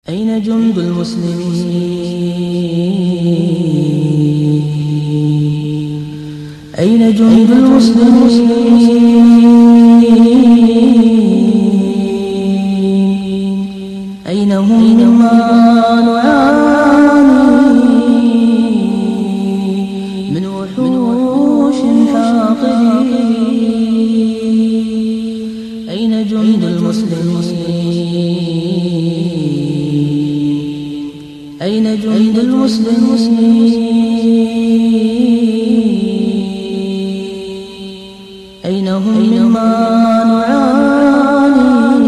أين جند المسلمين؟ أين جند المسلمين؟ أين هم مما نعاني من وحوش حاقدين؟ أين جند المسلمين؟ أين جند المسلمين؟ أين هم مما نعاني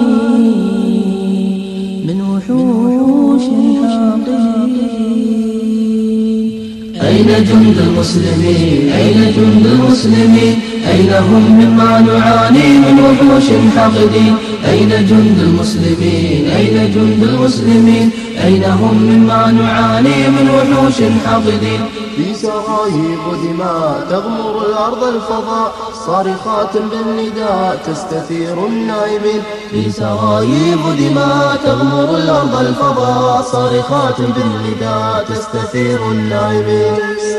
من وحوش حاقدين؟ أين جند المسلمين؟ أين جند المسلمين؟ أين هم مما نعاني من وحوش حاقدين؟ أين جند المسلمين؟ أين جند المسلمين؟ أين هم مما نعاني من وحوش حاقدين؟ في سرايب دماء تغمر الأرض الفضاء، صارخات بالنداء تستثير النائمين. في سرايب دماء تغمر الأرض الفضاء، صارخات بالنداء تستثير النائمين.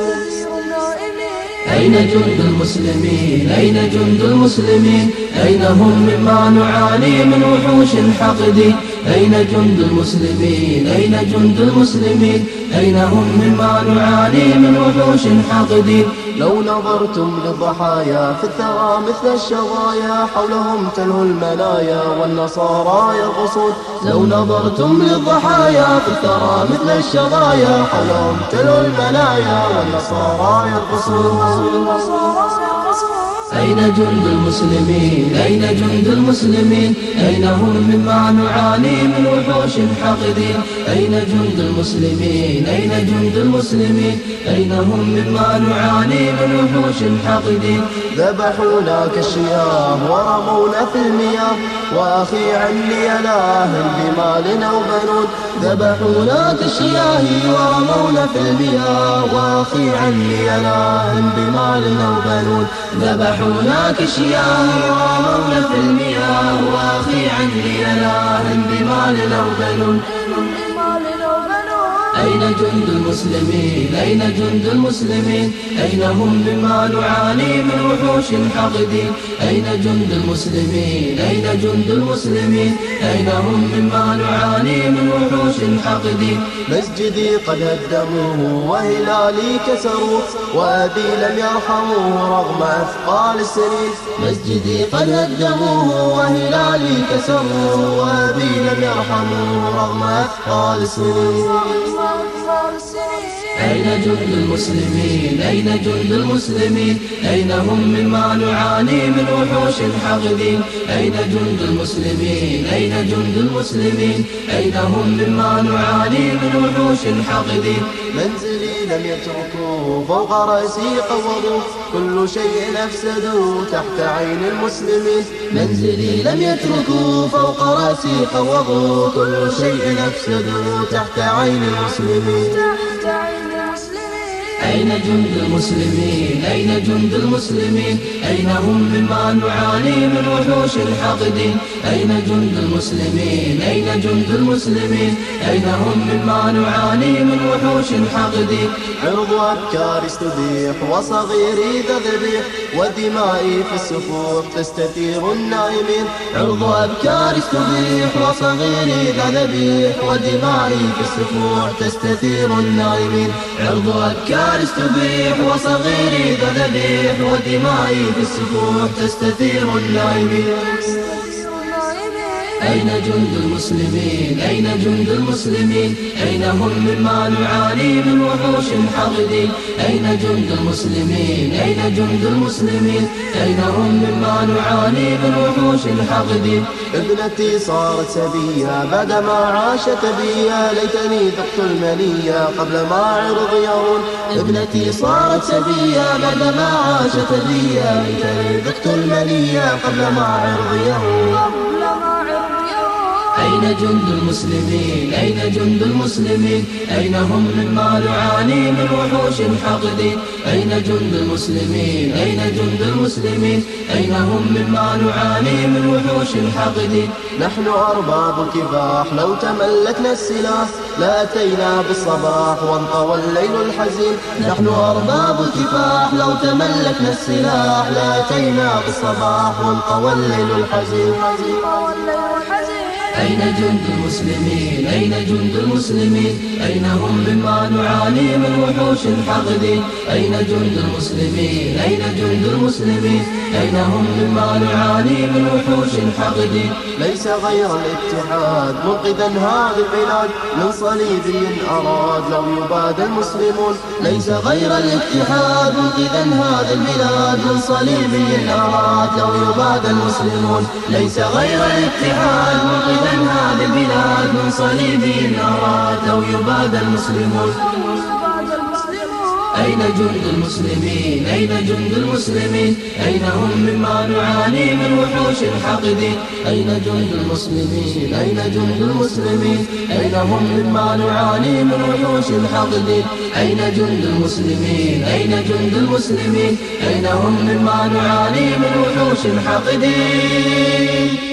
أين جند المسلمين؟ أين جند المسلمين؟ أين هم مما نعاني من وحوش حاقدين؟ أين جند المسلمين؟ أين جند المسلمين؟ أين هم مما نعاني من وحوش حاقدين؟ لو نظرتم للضحايا في الثرى مثل الشظايا، حولهم تلهو المنايا والنصارى يرقصون. لو نظرتم للضحايا في الثرى مثل الشظايا، حولهم تلهو المنايا والنصارى يرقصون. أين جند المسلمين؟ أين جند المسلمين؟ أين هم مما نعاني من وحوش حاقدين؟ أين جند المسلمين؟ أين جند المسلمين؟ أين هم مما نعاني من وحوش حاقدين؟ ذبحونا كالشياه ورمونا في المياه، وأخي عني إله بمال أو بنون. ذبحونا كالشياه ورمونا في المياه، وأخي عني إله بمال أو بنون. ذبحونا كالشياه ورمونا في المياه، وأخي عني إله بمال أو بنون. أين جند المسلمين؟ أين جند المسلمين؟ أين هم مما نعاني من وحوش حاقدين؟ أين جند المسلمين؟ أين جند المسلمين؟ أين هم مما نعاني من وحوش حاقدين؟ مسجدي قد هدموه وهلالي كسروه، وأبي لم يرحموه رغم أثقال السنين. مسجدي قد هدموه وهلالي كسروه، وأبي لم يرحموه رغم أثقال السنين. أين جند المسلمين؟ أين جند المسلمين؟ أين هم مما نعاني من وحوش حاقدين؟ أين جند المسلمين؟ أين جند المسلمين؟ أين هم مما نعاني من وحوش حاقدين؟ منزلي لم يتركوه فوق رأسي قوضوه، كل شيء أفسدوه تحت عين المسلمين. منزلي لم يتركوه فوق رأسي قوضوه، كل شيء أفسدوه تحت عين المسلمين. أين جند المسلمين؟ أين جند المسلمين؟ أين هم مما نعاني من وحوش حاقدين؟ أين جند المسلمين؟ أين جند المسلمين؟ أين هم مما نعاني من وحوش حاقدين؟ عرض أبكار استبيح وصغيري ذا ذبيح، ودمائي في السفوح تستثير النائمين. عرض أبكار استبيح وصغيري ذا ذبيح، ودمائي في السفوح تستثير النائمين. عرض أبكار استبيح وصغيري ذا ذبيح، ودمائي في السفوح تستثير النائمين. أين جند المسلمين؟ أين جند المسلمين؟ أين هم مما نعاني من وحوش حاقدين؟ أين جند المسلمين؟ أين جند المسلمين؟ أين هم مما نعاني من وحوش حاقدين؟ ابنتي صارت سبية بعدما عاشت بيا، ليتني ذقت المنية قبل ما عرض يرون. ابنتي صارت سبية بعدما عاشت بيا، ليتني ذقت المنية قبل ما عرض يرون. أين أين جند المسلمين أين جند المسلمين أين هم مما نعاني من وحوش حاقدين أين جند المسلمين أين جند المسلمين أين هم مما نعاني من وحوش حاقدين نحن أرباب الكفاح لو تملكنا السلاح لأتينا بالصباح وانطوى الليل الحزين نحن أرباب الكفاح لو تملكنا السلاح لأتينا بالصباح وانطوى الليل الحزين أين جند المسلمين أين جند المسلمين أين هم مما نعاني من وحوش حاقدين أين جند المسلمين أين جند المسلمين أين هم مما نعاني من وحوش حاقدين ليس غير الاتحاد منقذا هذه البلاد من صليبي أراد لو يباد المسلمون ليس غير الاتحاد منقذا هذه البلاد من صليبي أراد لو يباد المسلمون ليس غير الاتحاد منقذا هذه البلاد من صليبي أراد لو يباد المسلمون أين جند المسلمين أين جند المسلمين أين هم مما نعاني من وحوش حاقدين أين جند المسلمين أين جند المسلمين أين هم مما نعاني من وحوش حاقدين أين جند المسلمين أين جند المسلمين أين هم مما نعاني من وحوش حاقدين